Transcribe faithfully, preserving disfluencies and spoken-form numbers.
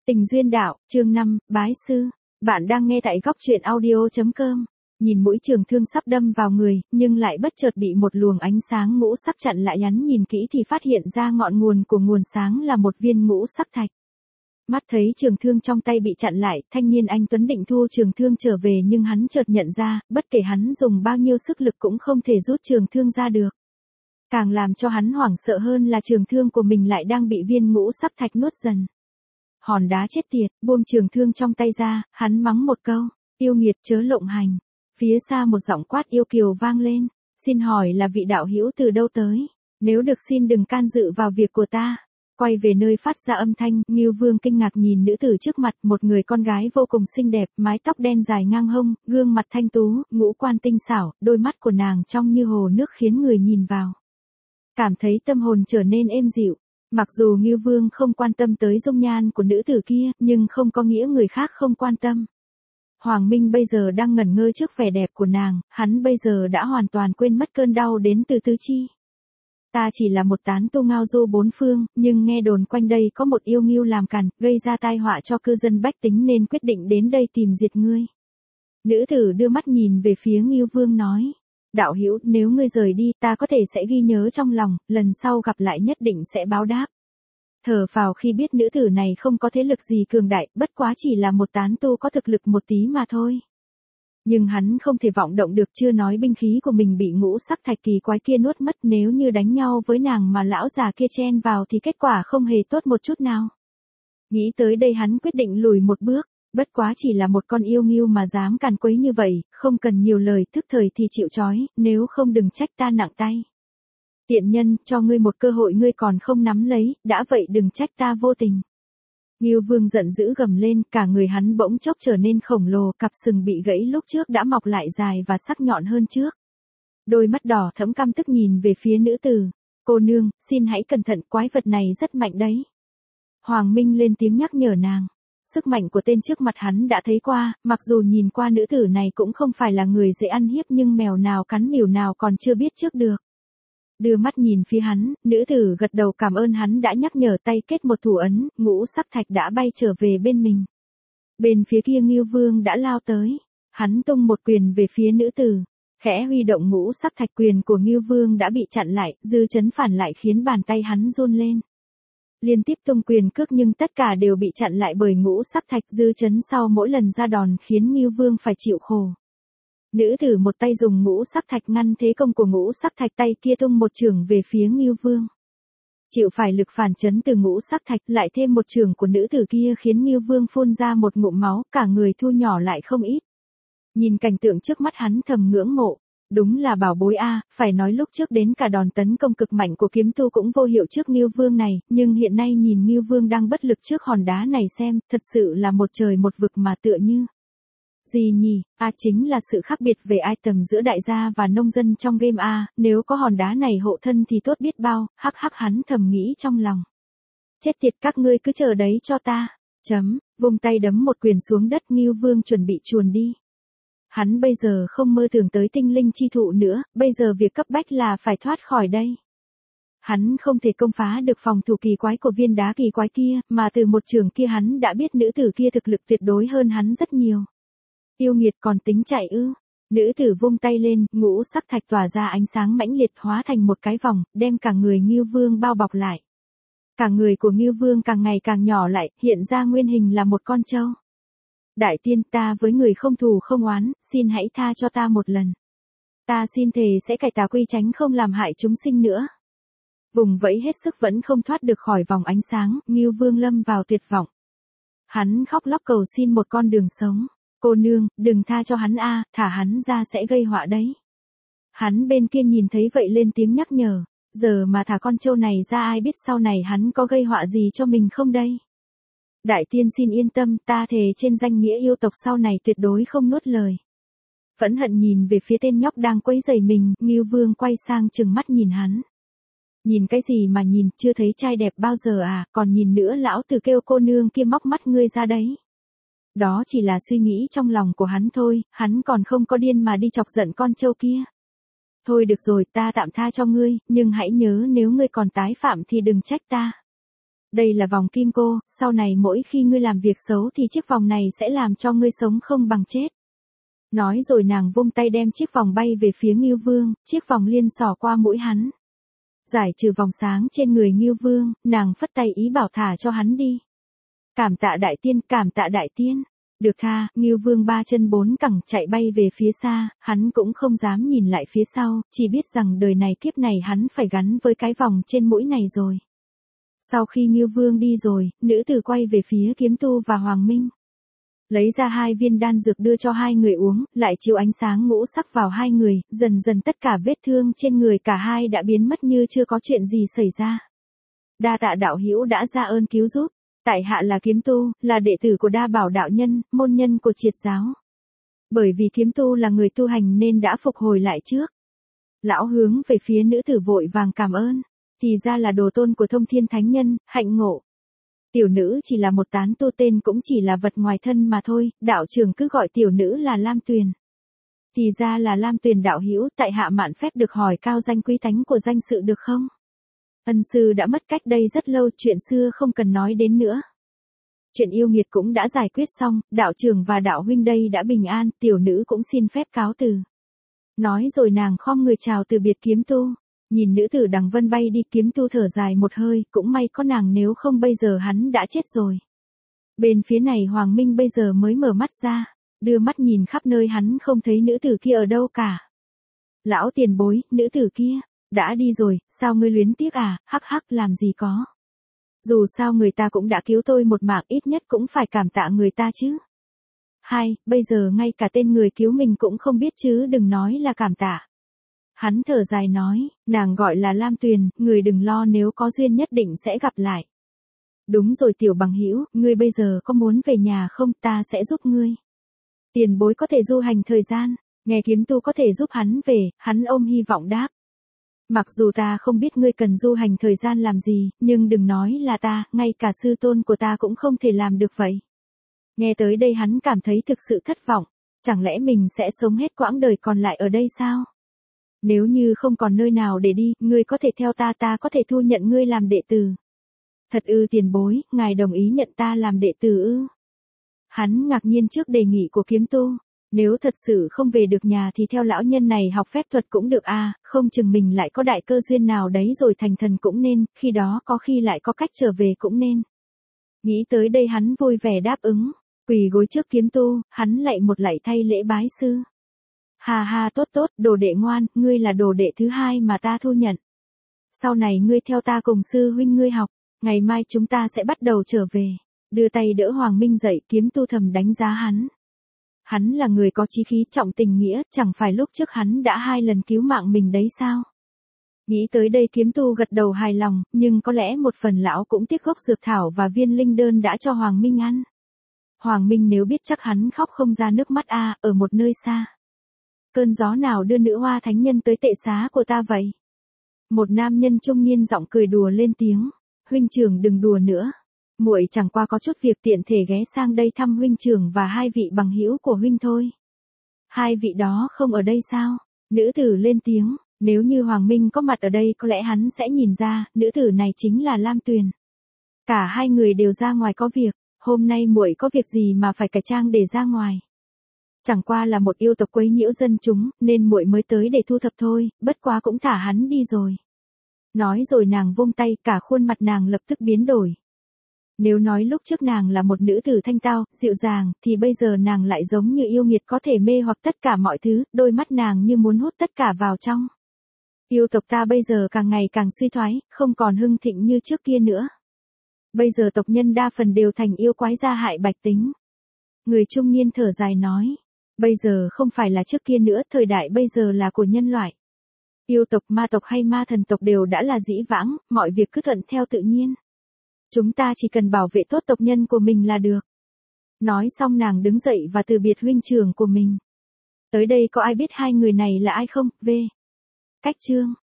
Tình duyên đạo, chương năm, bái sư. Bạn đang nghe tại góc truyện audio chấm com. Nhìn mũi trường thương sắp đâm vào người, nhưng lại bất chợt bị một luồng ánh sáng ngũ sắc chặn lại, nhắn nhìn kỹ thì phát hiện ra ngọn nguồn của nguồn sáng là một viên ngũ sắc thạch. Mắt thấy trường thương trong tay bị chặn lại, thanh niên anh Tuấn định thu trường thương trở về, nhưng hắn chợt nhận ra, bất kể hắn dùng bao nhiêu sức lực cũng không thể rút trường thương ra được. Càng làm cho hắn hoảng sợ hơn là trường thương của mình lại đang bị viên ngũ sắc thạch nuốt dần. Hòn đá chết tiệt, buông trường thương trong tay ra, hắn mắng một câu, yêu nghiệt chớ lộng hành. Phía xa một giọng quát yêu kiều vang lên, xin hỏi là vị đạo hữu từ đâu tới, nếu được xin đừng can dự vào việc của ta. Quay về nơi phát ra âm thanh, Ngưu Vương kinh ngạc nhìn nữ tử trước mặt, một người con gái vô cùng xinh đẹp, mái tóc đen dài ngang hông, gương mặt thanh tú, ngũ quan tinh xảo, đôi mắt của nàng trong như hồ nước khiến người nhìn vào cảm thấy tâm hồn trở nên êm dịu. Mặc dù Ngưu Vương không quan tâm tới dung nhan của nữ tử kia, nhưng không có nghĩa người khác không quan tâm. Hoàng Minh bây giờ đang ngẩn ngơ trước vẻ đẹp của nàng, hắn bây giờ đã hoàn toàn quên mất cơn đau đến từ tứ chi. Ta chỉ là một tán tu ngao du bốn phương, nhưng nghe đồn quanh đây có một yêu ngưu làm càn, gây ra tai họa cho cư dân bách tính nên quyết định đến đây tìm diệt ngươi. Nữ tử đưa mắt nhìn về phía Ngưu Vương nói. Đạo hữu, nếu ngươi rời đi, ta có thể sẽ ghi nhớ trong lòng, lần sau gặp lại nhất định sẽ báo đáp. Thở phào khi biết nữ tử này không có thế lực gì cường đại, bất quá chỉ là một tán tu có thực lực một tí mà thôi. Nhưng hắn không thể vọng động được, chưa nói binh khí của mình bị ngũ sắc thạch kỳ quái kia nuốt mất, nếu như đánh nhau với nàng mà lão già kia chen vào thì kết quả không hề tốt một chút nào. Nghĩ tới đây hắn quyết định lùi một bước. Bất quá chỉ là một con yêu ngưu mà dám càn quấy như vậy, không cần nhiều lời, thức thời thì chịu trói, nếu không đừng trách ta nặng tay. Tiện nhân, cho ngươi một cơ hội ngươi còn không nắm lấy, đã vậy đừng trách ta vô tình. Ngưu Vương giận dữ gầm lên, cả người hắn bỗng chốc trở nên khổng lồ, cặp sừng bị gãy lúc trước đã mọc lại dài và sắc nhọn hơn trước. Đôi mắt đỏ thẫm căm tức nhìn về phía nữ tử. Cô nương, xin hãy cẩn thận, quái vật này rất mạnh đấy. Hoàng Minh lên tiếng nhắc nhở nàng. Sức mạnh của tên trước mặt hắn đã thấy qua, mặc dù nhìn qua nữ tử này cũng không phải là người dễ ăn hiếp, nhưng mèo nào cắn mèo nào còn chưa biết trước được. Đưa mắt nhìn phía hắn, nữ tử gật đầu cảm ơn hắn đã nhắc nhở, tay kết một thủ ấn, ngũ sắc thạch đã bay trở về bên mình. Bên phía kia Ngưu Vương đã lao tới, hắn tung một quyền về phía nữ tử, khẽ huy động ngũ sắc thạch, quyền của Ngưu Vương đã bị chặn lại, dư chấn phản lại khiến bàn tay hắn run lên. Liên tiếp tung quyền cước nhưng tất cả đều bị chặn lại bởi ngũ sắc thạch, dư chấn sau mỗi lần ra đòn khiến Ngưu Vương phải chịu khổ. Nữ tử một tay dùng ngũ sắc thạch ngăn thế công của ngũ sắc thạch, tay kia tung một chưởng về phía Ngưu Vương. Chịu phải lực phản chấn từ ngũ sắc thạch, lại thêm một chưởng của nữ tử kia khiến Ngưu Vương phun ra một ngụm máu, cả người thu nhỏ lại không ít. Nhìn cảnh tượng trước mắt hắn thầm ngưỡng mộ. Đúng là bảo bối a, phải nói lúc trước đến cả đòn tấn công cực mạnh của kiếm tu cũng vô hiệu trước Ngưu Vương này, nhưng hiện nay nhìn Ngưu Vương đang bất lực trước hòn đá này xem, thật sự là một trời một vực mà tựa như. Gì nhỉ, a chính là sự khác biệt về item giữa đại gia và nông dân trong game a, nếu có hòn đá này hộ thân thì tốt biết bao, hắc hắc hắn thầm nghĩ trong lòng. Chết tiệt, các ngươi cứ chờ đấy cho ta, chấm, vung tay đấm một quyền xuống đất, Ngưu Vương chuẩn bị chuồn đi. Hắn bây giờ không mơ tưởng tới tinh linh chi thụ nữa, bây giờ việc cấp bách là phải thoát khỏi đây. Hắn không thể công phá được phòng thủ kỳ quái của viên đá kỳ quái kia, mà từ một trường kia hắn đã biết nữ tử kia thực lực tuyệt đối hơn hắn rất nhiều. Yêu nghiệt còn tính chạy ư? Nữ tử vung tay lên, ngũ sắc thạch tỏa ra ánh sáng mãnh liệt hóa thành một cái vòng, đem cả người Ngưu Vương bao bọc lại. Cả người của Ngưu Vương càng ngày càng nhỏ lại, hiện ra nguyên hình là một con trâu. Đại tiên, ta với người không thù không oán, xin hãy tha cho ta một lần. Ta xin thề sẽ cải tà quy chánh không làm hại chúng sinh nữa. Vùng vẫy hết sức vẫn không thoát được khỏi vòng ánh sáng, Ngưu Vương lâm vào tuyệt vọng. Hắn khóc lóc cầu xin một con đường sống. Cô nương, đừng tha cho hắn a, thả hắn ra sẽ gây họa đấy. Hắn bên kia nhìn thấy vậy lên tiếng nhắc nhở, giờ mà thả con trâu này ra ai biết sau này hắn có gây họa gì cho mình không đây. Đại tiên xin yên tâm, ta thề trên danh nghĩa yêu tộc sau này tuyệt đối không nuốt lời. Phẫn hận nhìn về phía tên nhóc đang quấy rầy mình, Ngưu Vương quay sang trừng mắt nhìn hắn. Nhìn cái gì mà nhìn, chưa thấy trai đẹp bao giờ à, còn nhìn nữa lão tử kêu cô nương kia móc mắt ngươi ra đấy. Đó chỉ là suy nghĩ trong lòng của hắn thôi, hắn còn không có điên mà đi chọc giận con trâu kia. Thôi được rồi, ta tạm tha cho ngươi, nhưng hãy nhớ nếu ngươi còn tái phạm thì đừng trách ta. Đây là vòng kim cô, sau này mỗi khi ngươi làm việc xấu thì chiếc vòng này sẽ làm cho ngươi sống không bằng chết. Nói rồi nàng vung tay đem chiếc vòng bay về phía Ngưu Vương, chiếc vòng liên xỏ qua mũi hắn. Giải trừ vòng sáng trên người Ngưu Vương, nàng phất tay ý bảo thả cho hắn đi. Cảm tạ đại tiên, cảm tạ đại tiên. Được tha, Ngưu Vương ba chân bốn cẳng chạy bay về phía xa, hắn cũng không dám nhìn lại phía sau, chỉ biết rằng đời này kiếp này hắn phải gắn với cái vòng trên mũi này rồi. Sau khi Ngưu Vương đi rồi, nữ tử quay về phía Kiếm Tu và Hoàng Minh. Lấy ra hai viên đan dược đưa cho hai người uống, lại chiếu ánh sáng ngũ sắc vào hai người, dần dần tất cả vết thương trên người cả hai đã biến mất như chưa có chuyện gì xảy ra. Đa tạ đạo hữu đã ra ơn cứu giúp. Tại hạ là Kiếm Tu, là đệ tử của Đa Bảo đạo nhân, môn nhân của Triệt giáo. Bởi vì Kiếm Tu là người tu hành nên đã phục hồi lại trước. Lão hướng về phía nữ tử vội vàng cảm ơn. Thì ra là đồ tôn của Thông Thiên Thánh Nhân, hạnh ngộ. Tiểu nữ chỉ là một tán tu, tên cũng chỉ là vật ngoài thân mà thôi, đạo trưởng cứ gọi tiểu nữ là Lam Tuyền. Thì ra là Lam Tuyền đạo hữu, tại hạ mạn phép được hỏi cao danh quý tánh của danh sự được không? Ân sư đã mất cách đây rất lâu, chuyện xưa không cần nói đến nữa. Chuyện yêu nghiệt cũng đã giải quyết xong, đạo trưởng và đạo huynh đây đã bình an, tiểu nữ cũng xin phép cáo từ. Nói rồi nàng khom người chào từ biệt Kiếm Tu. Nhìn nữ tử đằng vân bay đi, Kiếm Tu thở dài một hơi, cũng may có nàng, nếu không bây giờ hắn đã chết rồi. Bên phía này Hoàng Minh bây giờ mới mở mắt ra, đưa mắt nhìn khắp nơi hắn không thấy nữ tử kia ở đâu cả. Lão tiền bối, nữ tử kia đã đi rồi, sao ngươi luyến tiếc à? Hắc hắc, làm gì có. Dù sao người ta cũng đã cứu tôi một mạng, ít nhất cũng phải cảm tạ người ta chứ. Hai, bây giờ ngay cả tên người cứu mình cũng không biết chứ đừng nói là cảm tạ. Hắn thở dài nói, nàng gọi là Lam Tuyền, người đừng lo, nếu có duyên nhất định sẽ gặp lại. Đúng rồi tiểu bằng hữu, ngươi bây giờ có muốn về nhà không, ta sẽ giúp ngươi. Tiền bối có thể du hành thời gian, nghe Kiếm Tu có thể giúp hắn về, hắn ôm hy vọng đáp. Mặc dù ta không biết ngươi cần du hành thời gian làm gì, nhưng đừng nói là ta, ngay cả sư tôn của ta cũng không thể làm được vậy. Nghe tới đây hắn cảm thấy thực sự thất vọng, chẳng lẽ mình sẽ sống hết quãng đời còn lại ở đây sao? Nếu như không còn nơi nào để đi, ngươi có thể theo ta, ta có thể thu nhận ngươi làm đệ tử. Thật ư tiền bối, ngài đồng ý nhận ta làm đệ tử ư? Hắn ngạc nhiên trước đề nghị của Kiếm Tu. Nếu thật sự không về được nhà thì theo lão nhân này học phép thuật cũng được à, không chừng mình lại có đại cơ duyên nào đấy rồi thành thần cũng nên, khi đó có khi lại có cách trở về cũng nên. Nghĩ tới đây hắn vui vẻ đáp ứng, quỳ gối trước Kiếm Tu, hắn lạy một lạy thay lễ bái sư. Hà hà, tốt tốt, đồ đệ ngoan, ngươi là đồ đệ thứ hai mà ta thu nhận. Sau này ngươi theo ta cùng sư huynh ngươi học, ngày mai chúng ta sẽ bắt đầu trở về. Đưa tay đỡ Hoàng Minh dậy, Kiếm Tu thầm đánh giá hắn. Hắn là người có chí khí, trọng tình nghĩa, chẳng phải lúc trước hắn đã hai lần cứu mạng mình đấy sao? Nghĩ tới đây Kiếm Tu gật đầu hài lòng, nhưng có lẽ một phần lão cũng tiếc gốc dược thảo và viên linh đơn đã cho Hoàng Minh ăn. Hoàng Minh nếu biết chắc hắn khóc không ra nước mắt a, à, ở một nơi xa. Cơn gió nào đưa nữ hoa thánh nhân tới tệ xá của ta vậy? Một nam nhân trung niên giọng cười đùa lên tiếng, huynh trưởng đừng đùa nữa. Muội chẳng qua có chút việc tiện thể ghé sang đây thăm huynh trưởng và hai vị bằng hữu của huynh thôi. Hai vị đó không ở đây sao? Nữ tử lên tiếng, nếu như Hoàng Minh có mặt ở đây có lẽ hắn sẽ nhìn ra, nữ tử này chính là Lam Tuyền. Cả hai người đều ra ngoài có việc, hôm nay muội có việc gì mà phải cải trang để ra ngoài? Chẳng qua là một yêu tộc quấy nhiễu dân chúng, nên muội mới tới để thu thập thôi, bất quá cũng thả hắn đi rồi. Nói rồi nàng vung tay, cả khuôn mặt nàng lập tức biến đổi. Nếu nói lúc trước nàng là một nữ tử thanh tao, dịu dàng, thì bây giờ nàng lại giống như yêu nghiệt có thể mê hoặc tất cả mọi thứ, đôi mắt nàng như muốn hút tất cả vào trong. Yêu tộc ta bây giờ càng ngày càng suy thoái, không còn hưng thịnh như trước kia nữa. Bây giờ tộc nhân đa phần đều thành yêu quái gia hại bạch tính. Người trung niên thở dài nói, bây giờ không phải là trước kia nữa, thời đại bây giờ là của nhân loại. Yêu tộc, ma tộc hay ma thần tộc đều đã là dĩ vãng, mọi việc cứ thuận theo tự nhiên. Chúng ta chỉ cần bảo vệ tốt tộc nhân của mình là được. Nói xong nàng đứng dậy và từ biệt huynh trưởng của mình. Tới đây có ai biết hai người này là ai không? V. Cách chương.